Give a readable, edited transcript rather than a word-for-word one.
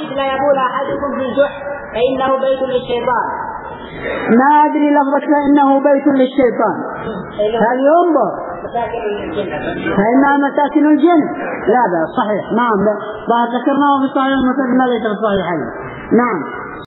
مثل يبول أحدكم في الجحر فإنه بيت للشيطان. ما أدري لفظك فإنه بيت للشيطان، هل ينظر فإنها مساكن الجن؟ لا بأس، صحيح، نعم، ذكرناه في الصحيح المسلم ما ليس في الصحيحين. نعم.